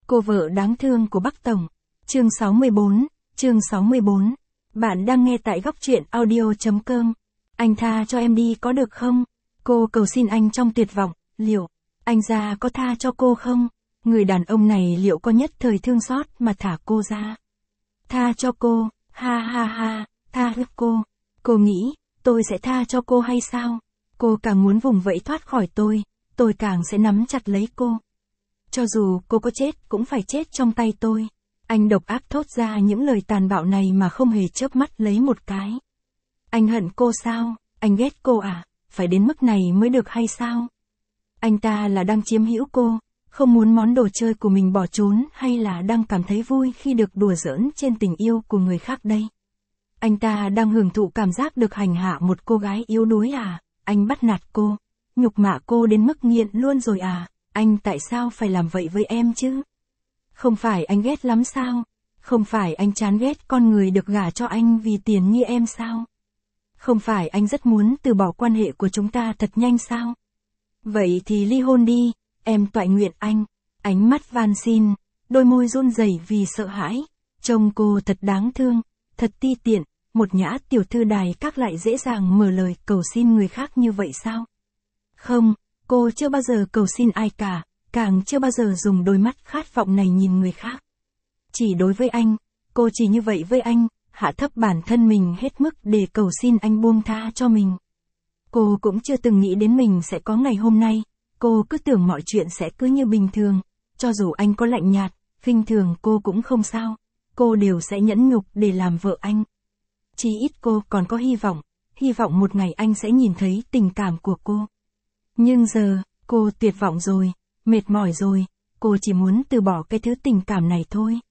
Cô vợ đáng thương của Bắc Tổng. Chương 64. Bạn đang nghe tại góc truyện audio.com. Anh tha cho em đi có được không? Cô cầu xin anh trong tuyệt vọng, liệu anh ra có tha cho cô không? Người đàn ông này liệu có nhất thời thương xót mà thả cô ra? Tha cho cô, ha ha ha, tha giúp cô. Cô nghĩ, tôi sẽ tha cho cô hay sao? Cô càng muốn vùng vẫy thoát khỏi tôi càng sẽ nắm chặt lấy cô. Cho dù cô có chết cũng phải chết trong tay tôi. Anh độc ác thốt ra những lời tàn bạo này mà không hề chớp mắt lấy một cái. Anh hận cô sao? Anh ghét cô à? Phải đến mức này mới được hay sao? Anh ta là đang chiếm hữu cô, không muốn món đồ chơi của mình bỏ trốn, hay là đang cảm thấy vui khi được đùa giỡn trên tình yêu của người khác đây? Anh ta đang hưởng thụ cảm giác được hành hạ một cô gái yếu đuối à? Anh bắt nạt cô, nhục mạ cô đến mức nghiện luôn rồi à? Anh tại sao phải làm vậy với em chứ? Không phải anh ghét lắm sao? Không phải anh chán ghét con người được gả cho anh vì tiền như em sao? Không phải anh rất muốn từ bỏ quan hệ của chúng ta thật nhanh sao? Vậy thì ly hôn đi, em toại nguyện anh. Ánh mắt van xin, đôi môi run rẩy vì sợ hãi. Trông cô thật đáng thương, thật ti tiện, một nhã tiểu thư đài các lại dễ dàng mở lời cầu xin người khác như vậy sao? Không, cô chưa bao giờ cầu xin ai cả, càng chưa bao giờ dùng đôi mắt khát vọng này nhìn người khác. Chỉ đối với anh, cô chỉ như vậy với anh, hạ thấp bản thân mình hết mức để cầu xin anh buông tha cho mình. Cô cũng chưa từng nghĩ đến mình sẽ có ngày hôm nay, cô cứ tưởng mọi chuyện sẽ cứ như bình thường, cho dù anh có lạnh nhạt, khinh thường cô cũng không sao, cô đều sẽ nhẫn nhục để làm vợ anh. Chỉ ít cô còn có hy vọng một ngày anh sẽ nhìn thấy tình cảm của cô. Nhưng giờ, cô tuyệt vọng rồi, mệt mỏi rồi, cô chỉ muốn từ bỏ cái thứ tình cảm này thôi.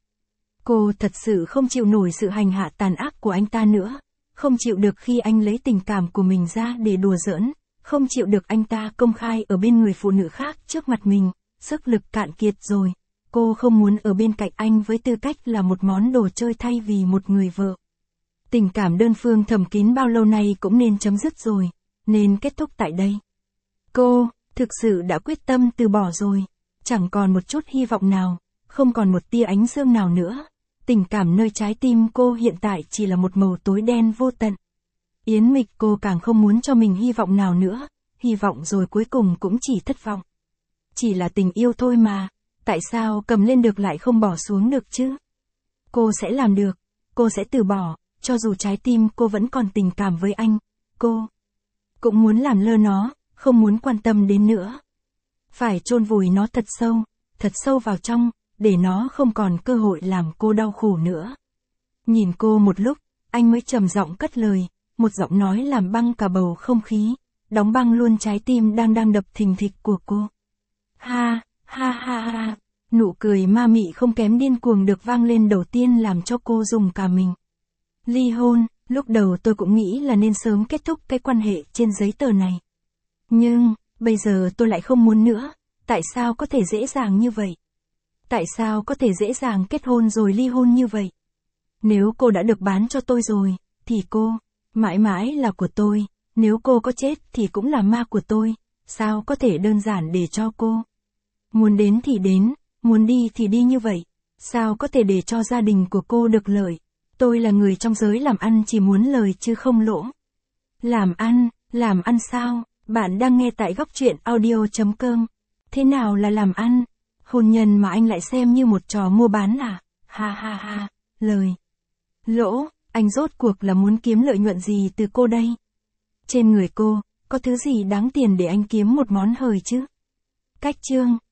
Cô thật sự không chịu nổi sự hành hạ tàn ác của anh ta nữa, không chịu được khi anh lấy tình cảm của mình ra để đùa giỡn, không chịu được anh ta công khai ở bên người phụ nữ khác trước mặt mình, sức lực cạn kiệt rồi. Cô không muốn ở bên cạnh anh với tư cách là một món đồ chơi thay vì một người vợ. Tình cảm đơn phương thầm kín bao lâu nay cũng nên chấm dứt rồi, nên kết thúc tại đây. Cô, thực sự đã quyết tâm từ bỏ rồi, chẳng còn một chút hy vọng nào, không còn một tia ánh dương nào nữa. Tình cảm nơi trái tim cô hiện tại chỉ là một màu tối đen vô tận. Yến Mịch cô càng không muốn cho mình hy vọng nào nữa, hy vọng rồi cuối cùng cũng chỉ thất vọng. Chỉ là tình yêu thôi mà, tại sao cầm lên được lại không bỏ xuống được chứ? Cô sẽ làm được, cô sẽ từ bỏ, cho dù trái tim cô vẫn còn tình cảm với anh, cô cũng muốn làm lơ nó, không muốn quan tâm đến nữa. Phải chôn vùi nó thật sâu vào trong, để nó không còn cơ hội làm cô đau khổ nữa. Nhìn cô một lúc, anh mới trầm giọng cất lời, một giọng nói làm băng cả bầu không khí, đóng băng luôn trái tim đang đập thình thịch của cô. Ha, ha ha ha, nụ cười ma mị không kém điên cuồng được vang lên đầu tiên làm cho cô rùng cả mình. Ly hôn, lúc đầu tôi cũng nghĩ là nên sớm kết thúc cái quan hệ trên giấy tờ này. Nhưng, bây giờ tôi lại không muốn nữa, tại sao có thể dễ dàng như vậy? Tại sao có thể dễ dàng kết hôn rồi ly hôn như vậy? Nếu cô đã được bán cho tôi rồi, thì cô, mãi mãi là của tôi, nếu cô có chết thì cũng là ma của tôi, sao có thể đơn giản để cho cô? Muốn đến thì đến, muốn đi thì đi như vậy, sao có thể để cho gia đình của cô được lợi? Tôi là người trong giới làm ăn chỉ muốn lời chứ không lỗ. Làm ăn sao? Bạn đang nghe tại góc truyện audio.com. Thế nào là làm ăn? Hôn nhân mà anh lại xem như một trò mua bán à? Ha ha ha, lời lỗ, anh rốt cuộc là muốn kiếm lợi nhuận gì từ cô đây? Trên người cô, có thứ gì đáng tiền để anh kiếm một món hời chứ? Cách chương